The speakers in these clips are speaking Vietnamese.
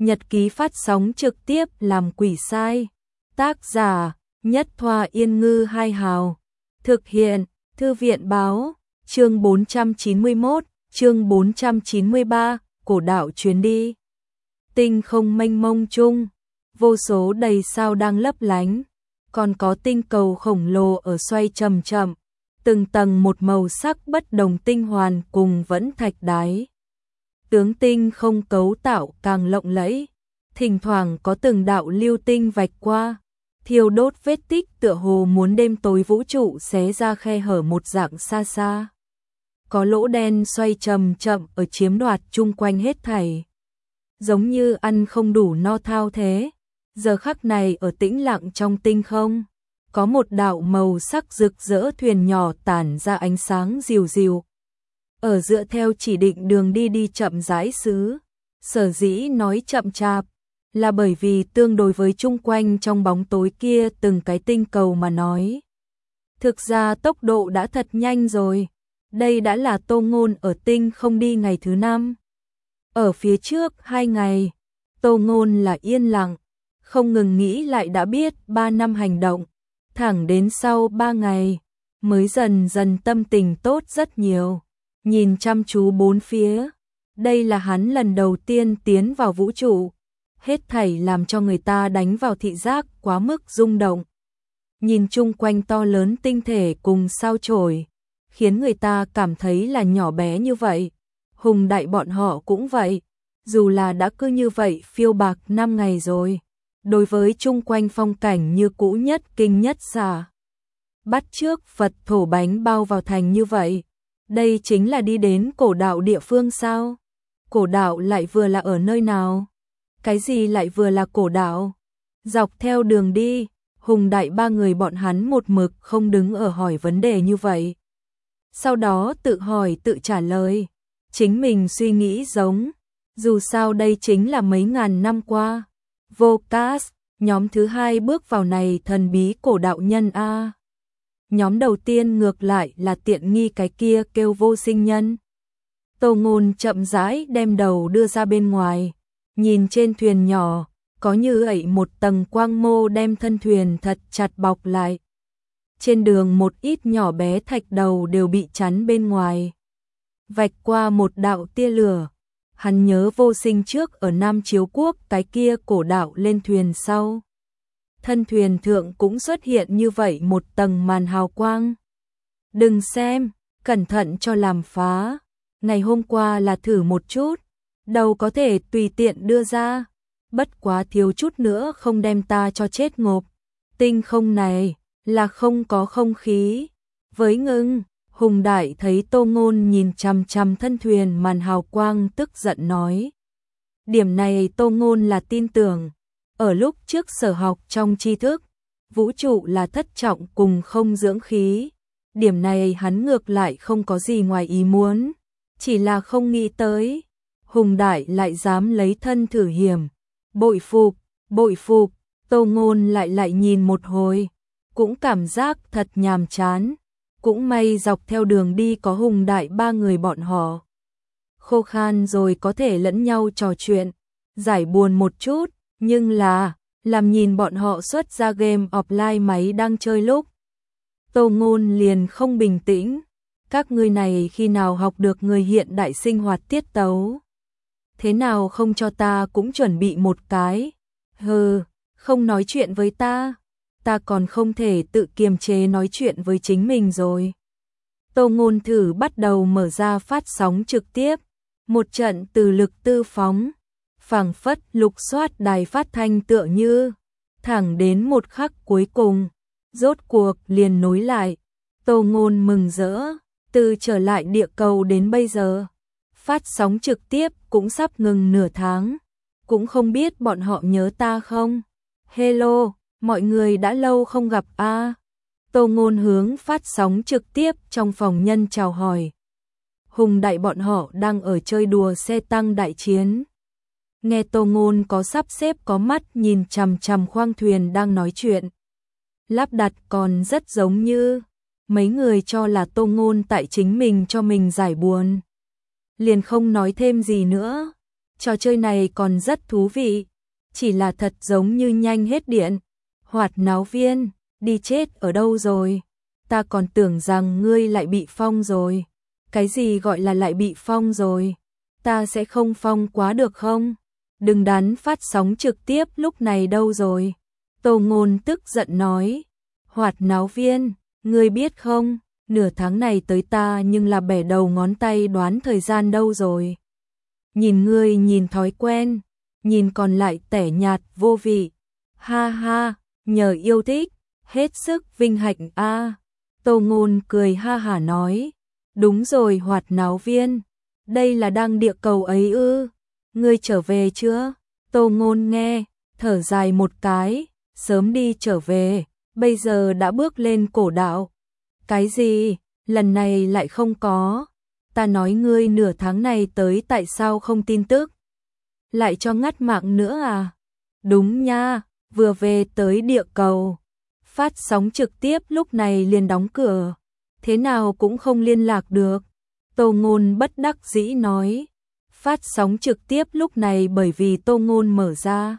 Nhật ký phát sóng trực tiếp làm quỷ sai. Tác giả Nhất Thoa Yên Ngư Hai Hào. Thực hiện Thư viện Báo. Chương 491, chương 493, cổ đạo chuyến đi. Tinh không mênh mông chung, vô số đầy sao đang lấp lánh, còn có tinh cầu khổng lồ ở xoay chậm chậm, từng tầng một màu sắc bất đồng tinh hoàn cùng vẫn thạch đáy. Tướng tinh không cấu tạo càng lộng lẫy, thỉnh thoảng có từng đạo lưu tinh vạch qua, thiêu đốt vết tích tựa hồ muốn đêm tối vũ trụ xé ra khe hở một dạng xa xa. Có lỗ đen xoay chậm chậm ở chiếm đoạt chung quanh hết thảy. Giống như ăn không đủ no thao thế. Giờ khắc này ở tĩnh lặng trong tinh không, có một đạo màu sắc rực rỡ thuyền nhỏ tản ra ánh sáng dịu dịu. Ở dựa theo chỉ định đường đi chậm rãi xứ. Sở dĩ nói chậm chạp là bởi vì tương đối với chung quanh trong bóng tối kia từng cái tinh cầu mà nói. Thực ra tốc độ đã thật nhanh rồi. Đây đã là Tô Ngôn ở tinh không đi ngày thứ 5. Ở phía trước 2 ngày, Tô Ngôn là yên lặng, không ngừng nghĩ lại đã biết 3 năm hành động, thẳng đến sau 3 ngày, mới dần dần tâm tình tốt rất nhiều, nhìn chăm chú bốn phía. Đây là hắn lần đầu tiên tiến vào vũ trụ, hết thảy làm cho người ta đánh vào thị giác quá mức rung động. Nhìn chung quanh to lớn tinh thể cùng sao chổi, khiến người ta cảm thấy là nhỏ bé như vậy. Hùng đại bọn họ cũng vậy, dù là đã cứ như vậy phiêu bạc 5 ngày rồi, đối với chung quanh phong cảnh như cũ nhất kinh nhất xà. Bắt trước Phật thổ bánh bao vào thành như vậy, đây chính là đi đến cổ đạo địa phương sao? Cổ đạo lại vừa là ở nơi nào? Cái gì lại vừa là cổ đạo? Dọc theo đường đi, Hùng đại 3 người bọn hắn một mực không đứng ở hỏi vấn đề như vậy. Sau đó tự hỏi tự trả lời, chính mình suy nghĩ giống, dù sao đây chính là mấy ngàn năm qua. Vocas, nhóm thứ 2 bước vào này thần bí cổ đạo nhân A. Nhóm đầu tiên ngược lại là tiện nghi cái kia kêu Vô Sinh Nhân. Tô Ngôn chậm rãi đem đầu đưa ra bên ngoài, nhìn trên thuyền nhỏ, có như ẩy một tầng quang mô đem thân thuyền thật chặt bọc lại. Trên đường một ít nhỏ bé thạch đầu đều bị chắn bên ngoài. Vạch qua một đạo tia lửa, hắn nhớ Vô Sinh trước ở Nam Chiếu Quốc cái kia cổ đạo lên thuyền sau. Thân thuyền thượng cũng xuất hiện như vậy một tầng màn hào quang. Đừng xem, cẩn thận cho làm phá. Ngày hôm qua là thử một chút, đâu có thể tùy tiện đưa ra. Bất quá thiếu chút nữa không đem ta cho chết ngộp. Tinh không này là không có không khí. Với ngưng, Hùng đại thấy Tô Ngôn nhìn chằm chằm thân thuyền màn hào quang tức giận nói. Điểm này Tô Ngôn là tin tưởng. Ở lúc trước sở học trong tri thức, vũ trụ là thất trọng cùng không dưỡng khí. Điểm này hắn ngược lại không có gì ngoài ý muốn, chỉ là không nghĩ tới. Hùng đại lại dám lấy thân thử hiểm. Bội phục, Tô Ngôn lại nhìn một hồi, cũng cảm giác thật nhàm chán. Cũng may dọc theo đường đi có Hùng đại 3 người bọn họ. Khô khan rồi có thể lẫn nhau trò chuyện, giải buồn một chút, nhưng là, làm nhìn bọn họ xuất ra game offline máy đang chơi lúc. Tô Ngôn liền không bình tĩnh, các ngươi này khi nào học được người hiện đại sinh hoạt tiết tấu? Thế nào không cho ta cũng chuẩn bị một cái? Hừ, không nói chuyện với ta còn không thể tự kiềm chế nói chuyện với chính mình rồi. Tô Ngôn thử bắt đầu mở ra phát sóng trực tiếp, một trận từ lực tư phóng, phảng phất lục soát đài phát thanh tựa như, thẳng đến một khắc cuối cùng, rốt cuộc liền nối lại. Tô Ngôn mừng rỡ, từ trở lại địa cầu đến bây giờ, phát sóng trực tiếp cũng sắp ngừng nửa tháng, cũng không biết bọn họ nhớ ta không? Hello, mọi người đã lâu không gặp a. Tô Ngôn hướng phát sóng trực tiếp trong phòng nhân chào hỏi. Hùng đại bọn họ đang ở chơi đùa xe tăng đại chiến. Nghe Tô Ngôn có sắp xếp có mắt nhìn chằm chằm khoang thuyền đang nói chuyện. Lắp đặt còn rất giống như, mấy người cho là Tô Ngôn tại chính mình cho mình giải buồn. Liền không nói thêm gì nữa, trò chơi này còn rất thú vị, chỉ là thật giống như nhanh hết điện. Hoạt náo viên, đi chết ở đâu rồi? Ta còn tưởng rằng ngươi lại bị phong rồi. Cái gì gọi là lại bị phong rồi? Ta sẽ không phong quá được không? Đừng đắn phát sóng trực tiếp lúc này đâu rồi? Tô Ngôn tức giận nói. Hoạt náo viên, ngươi biết không? Nửa tháng này tới ta nhưng là bẻ đầu ngón tay đoán thời gian đâu rồi. Nhìn ngươi nhìn thói quen, nhìn còn lại tẻ nhạt vô vị. Ha ha, nhờ yêu thích, hết sức vinh hạnh a. Tô Ngôn cười ha hả nói. Đúng rồi Hoạt náo viên, đây là đang địa cầu ấy ư? Ngươi trở về chưa? Tô Ngôn nghe, thở dài một cái, sớm đi trở về, bây giờ đã bước lên cổ đạo. Cái gì? Lần này lại không có. Ta nói ngươi nửa tháng này tới tại sao không tin tức? Lại cho ngắt mạng nữa à? Đúng nha, vừa về tới địa cầu. Phát sóng trực tiếp lúc này liền đóng cửa. Thế nào cũng không liên lạc được. Tô Ngôn bất đắc dĩ nói. Phát sóng trực tiếp lúc này bởi vì Tô Ngôn mở ra.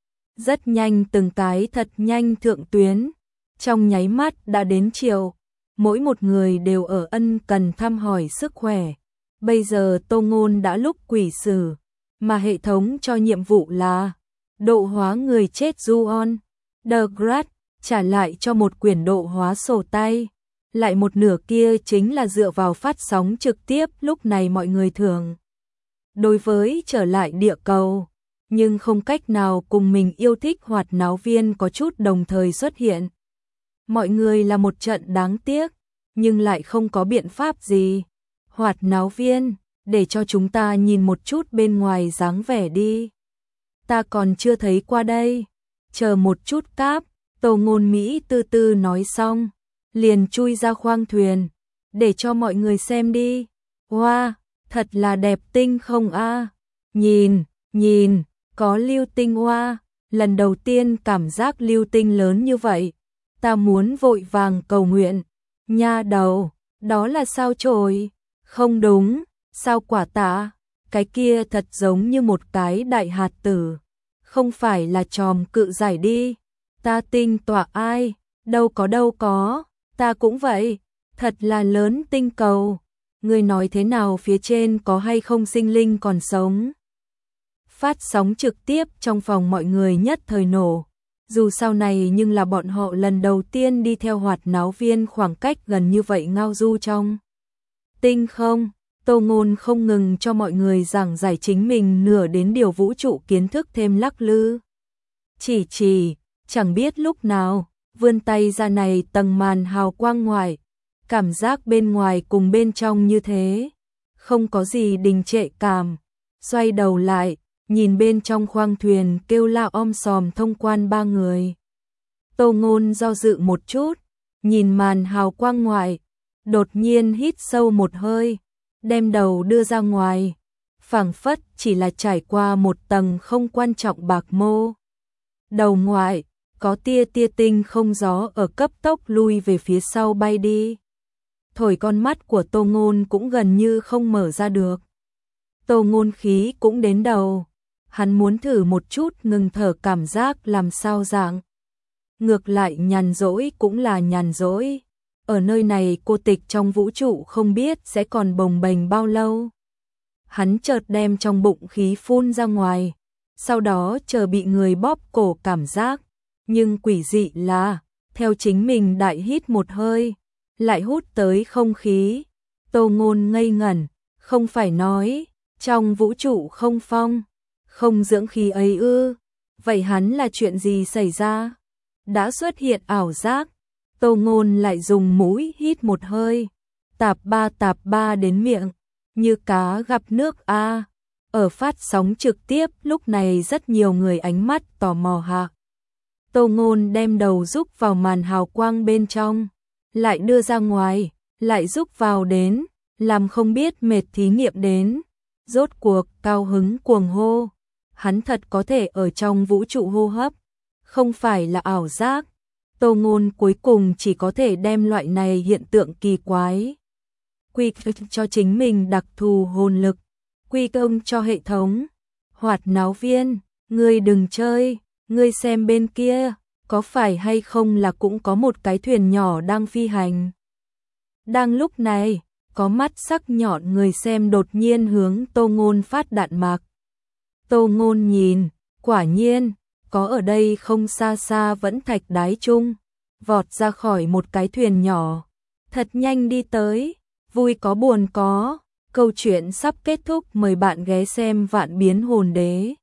Rất nhanh từng cái thật nhanh thượng tuyến. Trong nháy mắt đã đến chiều. Mỗi một người đều ở ân cần thăm hỏi sức khỏe. Bây giờ Tô Ngôn đã lúc quỷ sử, mà hệ thống cho nhiệm vụ là độ hóa người chết Ju-on. The Grad trả lại cho một quyển độ hóa sổ tay. Lại một nửa kia chính là dựa vào phát sóng trực tiếp lúc này mọi người thường. Đối với trở lại địa cầu, nhưng không cách nào cùng mình yêu thích hoạt náo viên có chút đồng thời xuất hiện. Mọi người là một trận đáng tiếc, nhưng lại không có biện pháp gì. Hoạt náo viên, để cho chúng ta nhìn một chút bên ngoài dáng vẻ đi. Ta còn chưa thấy qua đây. Chờ một chút cáp, Tô Ngôn Mỹ từ từ nói xong, liền chui ra khoang thuyền, để cho mọi người xem đi. Wow, thật là đẹp tinh không a? Nhìn, nhìn, có lưu tinh hoa, lần đầu tiên cảm giác lưu tinh lớn như vậy. Ta muốn vội vàng cầu nguyện. Nha đầu, đó là sao chổi? Không đúng, sao quả tạ? Cái kia thật giống như một cái đại hạt tử. Không phải là chòm cự giải đi. Ta tinh tọa ai? Đâu có, ta cũng vậy. Thật là lớn tinh cầu. Ngươi nói thế nào phía trên có hay không sinh linh còn sống? Phát sóng trực tiếp trong phòng mọi người nhất thời nổ. Dù sau này nhưng là bọn họ lần đầu tiên đi theo hoạt náo viên khoảng cách gần như vậy ngao du trong tinh không. Tô Ngôn không ngừng cho mọi người giảng giải chính mình nửa đến điều vũ trụ kiến thức thêm lắc lư. Chỉ, chẳng biết lúc nào, vươn tay ra này tầng màn hào quang ngoài, cảm giác bên ngoài cùng bên trong như thế, không có gì đình trệ cảm. Xoay đầu lại, nhìn bên trong khoang thuyền kêu la om sòm thông quan 3 người. Tô Ngôn do dự một chút, nhìn màn hào quang ngoài, đột nhiên hít sâu một hơi, đem đầu đưa ra ngoài, phảng phất chỉ là trải qua một tầng không quan trọng bạc mô. Đầu ngoại, có tia tinh không gió ở cấp tốc lui về phía sau bay đi. Thổi con mắt của Tô Ngôn cũng gần như không mở ra được. Tô Ngôn khí cũng đến đầu. Hắn muốn thử một chút ngừng thở cảm giác làm sao dạng. Ngược lại nhàn rỗi cũng là nhàn rỗi. Ở nơi này cô tịch trong vũ trụ không biết sẽ còn bồng bềnh bao lâu. Hắn chợt đem trong bụng khí phun ra ngoài. Sau đó chờ bị người bóp cổ cảm giác. Nhưng quỷ dị là, theo chính mình đại hít một hơi, lại hút tới không khí. Tô Ngôn ngây ngẩn, không phải nói, trong vũ trụ không phong, không dưỡng khí ấy ư? Vậy hắn là chuyện gì xảy ra? Đã xuất hiện ảo giác. Tô Ngôn lại dùng mũi hít một hơi, tạp ba đến miệng, như cá gặp nước a. Ở phát sóng trực tiếp lúc này rất nhiều người ánh mắt tò mò hạ. Tô Ngôn đem đầu rúc vào màn hào quang bên trong, lại đưa ra ngoài, lại rúc vào đến, làm không biết mệt thí nghiệm đến. Rốt cuộc cao hứng cuồng hô. Hắn thật có thể ở trong vũ trụ hô hấp, không phải là ảo giác. Tô Ngôn cuối cùng chỉ có thể đem loại này hiện tượng kỳ quái quy cho chính mình đặc thù hồn lực, quy công cho hệ thống. Hoạt náo viên, ngươi đừng chơi, ngươi xem bên kia, có phải hay không là cũng có một cái thuyền nhỏ đang phi hành. Đang lúc này, có mắt sắc nhọn người xem đột nhiên hướng Tô Ngôn phát đạn mạc. Tô Ngôn nhìn, quả nhiên, có ở đây không xa xa vẫn thạch đái chung, vọt ra khỏi một cái thuyền nhỏ, thật nhanh đi tới, vui có buồn có, câu chuyện sắp kết thúc, mời bạn ghé xem Vạn Biến Hồn Đế.